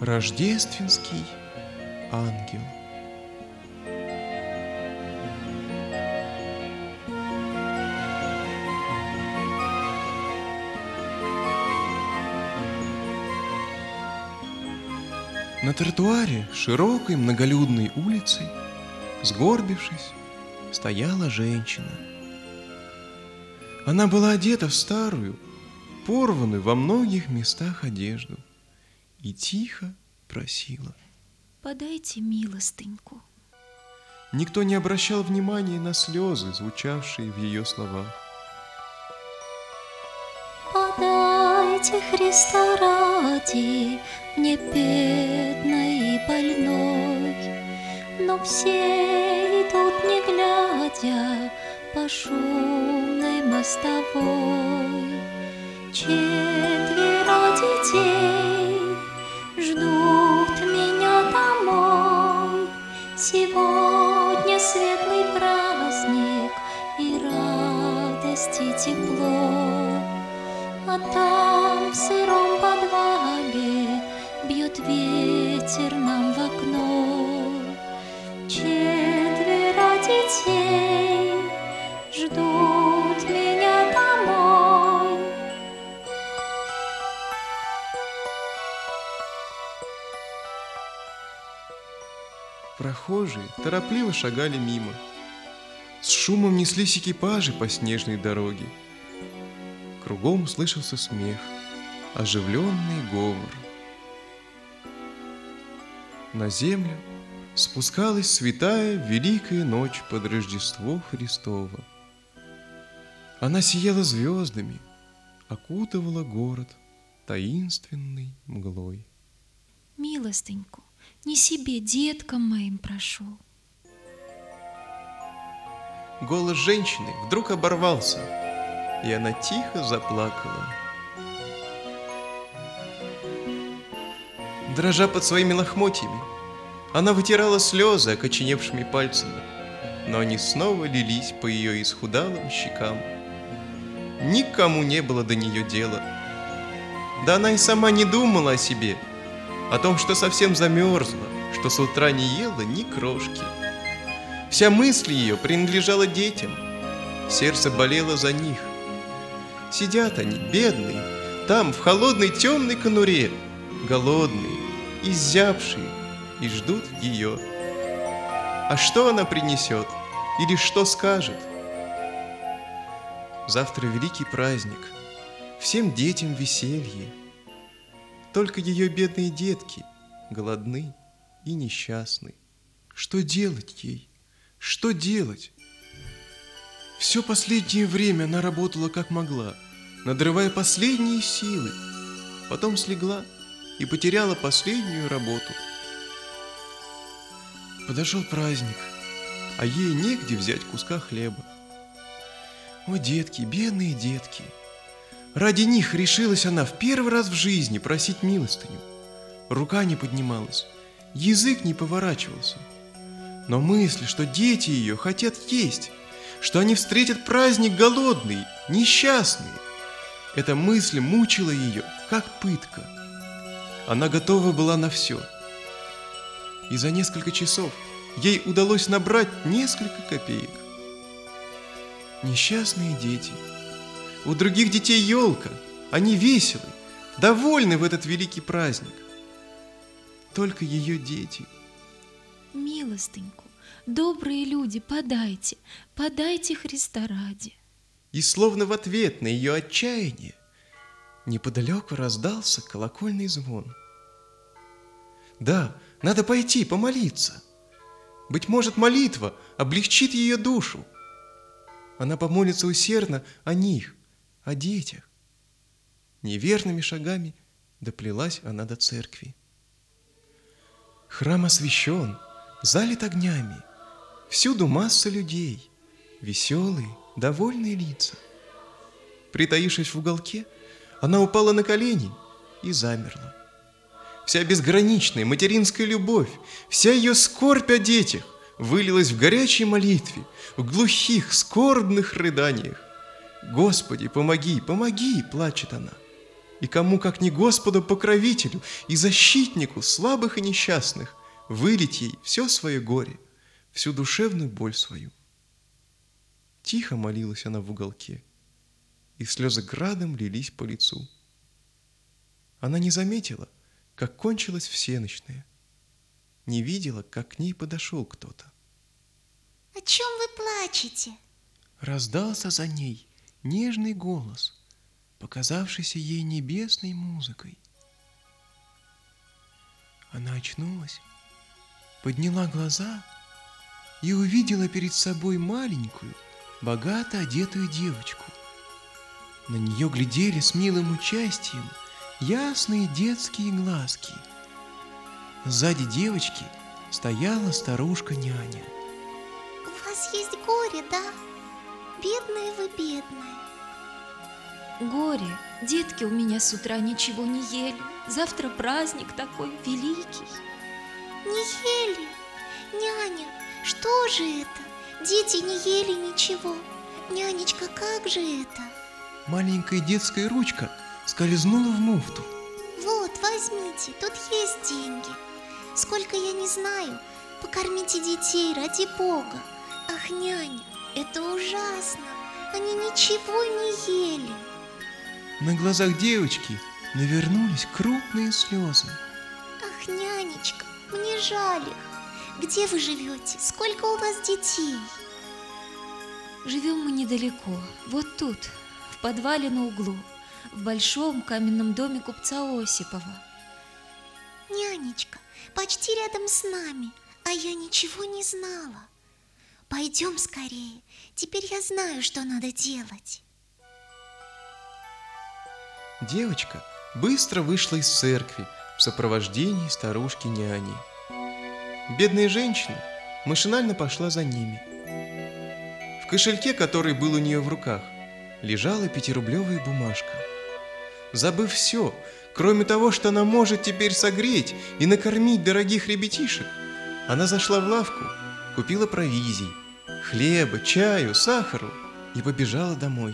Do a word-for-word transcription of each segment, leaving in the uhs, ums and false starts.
Рождественский ангел. На тротуаре широкой многолюдной улицы, сгорбившись, стояла женщина. Она была одета в старую, порванную во многих местах одежду и тихо просила: «Подайте милостыньку». Никто не обращал внимания на слезы, звучавшие в ее словах. «Подайте, Христа ради, мне бедной и больной». Но все идут, не глядя, по шумной мостовой. Четверо детей ждут меня домой. Сегодня светлый праздник и радость и тепло. А там в сыром подвале бьет ветер нам в окно. Четверо детей ждут меня домой. Прохожие торопливо шагали мимо. С шумом неслись экипажи по снежной дороге. Кругом слышался смех, оживленный говор. На землю спускалась святая великая ночь под Рождество Христово. Она сияла звездами, окутывала город таинственной мглой. Милостыньку не себе, деткам моим прошу. Голос женщины вдруг оборвался, и она тихо заплакала. Дрожа под своими лохмотьями, она вытирала слезы окоченевшими пальцами, но они снова лились по ее исхудалым щекам. Никому не было до нее дела. Да она и сама не думала о себе, о том, что совсем замерзла, что с утра не ела ни крошки. Вся мысль ее принадлежала детям, сердце болело за них. Сидят они, бедные, там, в холодной темной конуре, голодные, изябшие, и ждут ее. А что она принесет или что скажет? Завтра великий праздник, всем детям веселье. Только ее бедные детки голодны и несчастны. Что делать ей? Что делать? Все последнее время она работала как могла, надрывая последние силы. Потом слегла и потеряла последнюю работу. Подошел праздник, а ей негде взять куска хлеба. О, детки, бедные детки! Ради них решилась она в первый раз в жизни просить милостыню. Рука не поднималась, язык не поворачивался. Но мысль, что дети ее хотят есть, что они встретят праздник голодный, несчастный, эта мысль мучила ее, как пытка. Она готова была на все. И за несколько часов ей удалось набрать несколько копеек. Несчастные дети. У других детей елка, они веселы, довольны в этот великий праздник. Только ее дети. Милостыньку, добрые люди, подайте, подайте Христа ради. И словно в ответ на ее отчаяние неподалеку раздался колокольный звон. Да, надо пойти помолиться. Быть может, молитва облегчит ее душу. Она помолится усердно о них, о детях. Неверными шагами доплелась она до церкви. Храм освещен, залит огнями. Всюду масса людей, веселые, довольные лица. Притаившись в уголке, она упала на колени и замерла. Вся безграничная материнская любовь, вся ее скорбь о детях вылилась в горячей молитве, в глухих, скорбных рыданиях. «Господи, помоги, помоги!» – плачет она. И кому, как не Господу покровителю и защитнику слабых и несчастных, вылить ей все свое горе, всю душевную боль свою. Тихо молилась она в уголке, и слезы градом лились по лицу. Она не заметила, как кончилась всенощная, не видела, как к ней подошел кто-то. О чем вы плачете? Раздался за ней нежный голос, показавшийся ей небесной музыкой. Она очнулась, подняла глаза и увидела перед собой маленькую, богато одетую девочку. На нее глядели с милым участием ясные детские глазки. Сзади девочки стояла старушка-няня. У вас есть горе, да? Бедная вы, бедная. Горе, детки у меня с утра ничего не ели. Завтра праздник такой великий. Не ели? Няня, что же это? Дети не ели ничего. Нянечка, как же это? Маленькая детская ручка скользнула в муфту. Вот, возьмите, тут есть деньги. Сколько я не знаю, покормите детей ради Бога. Ах, няня, это ужасно. Они ничего не ели. На глазах девочки навернулись крупные слезы. Ах, нянечка, мне жаль их. Где вы живете? Сколько у вас детей? Живем мы недалеко, вот тут, в подвале на углу, в большом каменном доме купца Осипова. Нянечка, почти рядом с нами, а я ничего не знала. Пойдем скорее, теперь я знаю, что надо делать. Девочка быстро вышла из церкви в сопровождении старушки-няни. Бедная женщина машинально пошла за ними. В кошельке, который был у нее в руках, лежала пятирублевая бумажка. Забыв все, кроме того, что она может теперь согреть и накормить дорогих ребятишек, она зашла в лавку, купила провизий, хлеба, чаю, сахару и побежала домой.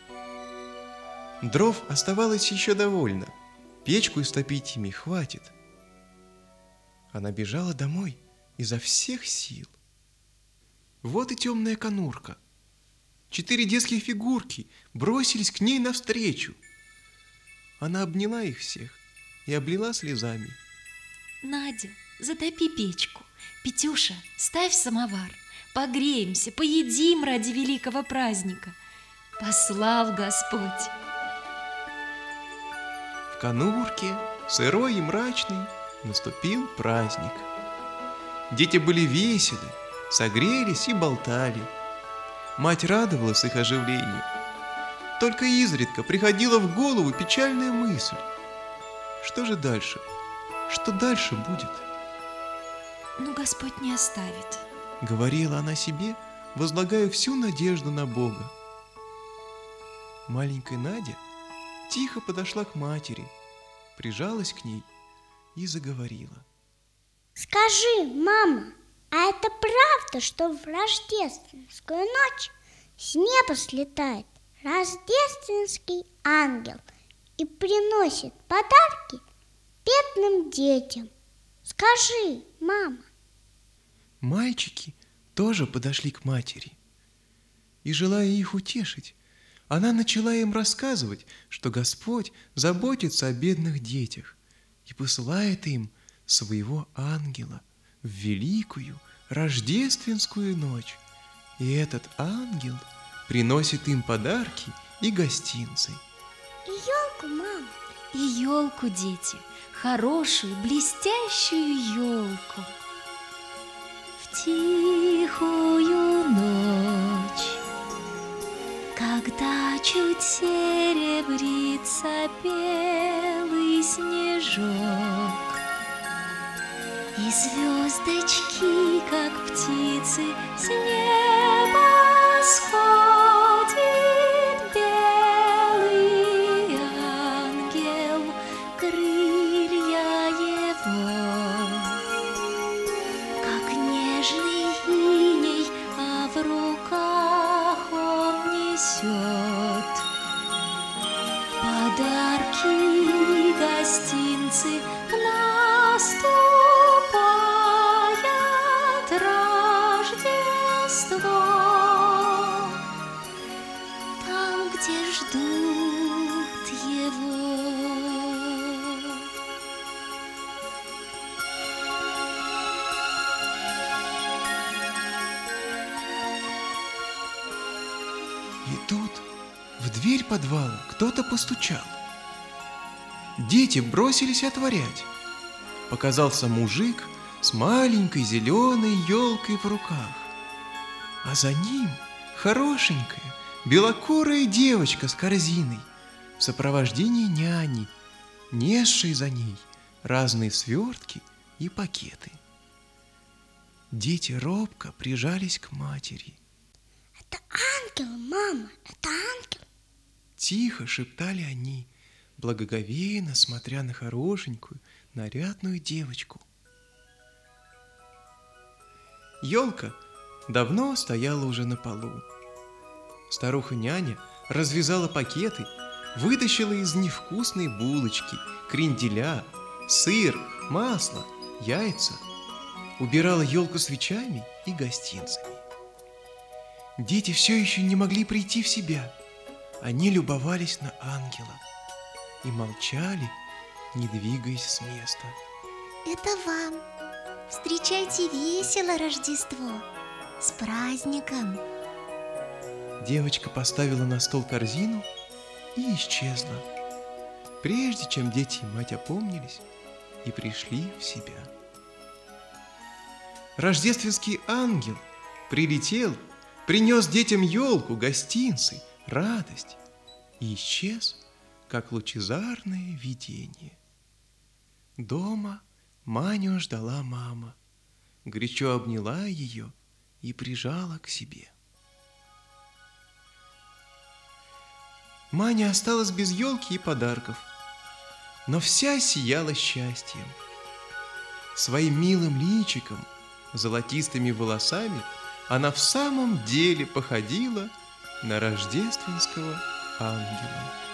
Дров оставалось еще довольно, печку истопить ими хватит. Она бежала домой изо всех сил. Вот и темная конурка. Четыре детские фигурки бросились к ней навстречу. Она обняла их всех и облила слезами. Надя, затопи печку. Петюша, ставь самовар. Погреемся, поедим ради великого праздника. Послал Господь. В конурке, сырой и мрачный, наступил праздник. Дети были веселы, согрелись и болтали. Мать радовалась их оживлению. Только изредка приходила в голову печальная мысль. Что же дальше? Что дальше будет? Ну, Господь не оставит. Говорила она себе, возлагая всю надежду на Бога. Маленькая Надя тихо подошла к матери, прижалась к ней и заговорила. Скажи, мама, а это правда, что в рождественскую ночь с неба слетает рождественский ангел и приносит подарки бедным детям? Скажи, мама. Мальчики тоже подошли к матери. И, желая их утешить, она начала им рассказывать, что Господь заботится о бедных детях и посылает им своего ангела в великую рождественскую ночь. И этот ангел приносит им подарки и гостинцы. И елку, мама. И елку, дети, хорошую, блестящую елку. В тихую ночь, когда чуть серебрится белый снежок, и звездочки, как птицы, с неба сходит, белый ангел, крылья его, как нежный иней, а в руках он несет подарки тут в дверь подвала кто-то постучал. Дети бросились отворять. Показался мужик с маленькой зеленой елкой в руках, а за ним хорошенькая белокурая девочка с корзиной в сопровождении няни, несшей за ней разные свертки и пакеты. Дети робко прижались к матери. Это ангел, мама, это ангел. Тихо шептали они, благоговейно смотря на хорошенькую, нарядную девочку. Елка давно стояла уже на полу. Старуха-няня развязала пакеты, вытащила из них вкусные булочки, кренделя, сыр, масло, яйца, убирала елку свечами и гостинцами. Дети все еще не могли прийти в себя. Они любовались на ангела и молчали, не двигаясь с места. Это вам. Встречайте весело Рождество. С праздником. Девочка поставила на стол корзину и исчезла, прежде чем дети и мать опомнились и пришли в себя. Рождественский ангел прилетел, принес детям елку, гостинцы, радость и исчез, как лучезарное видение. Дома Маню ждала мама, горячо обняла ее и прижала к себе. Маня осталась без елки и подарков, но вся сияла счастьем. Своим милым личиком, золотистыми волосами она в самом деле походила на рождественского ангела.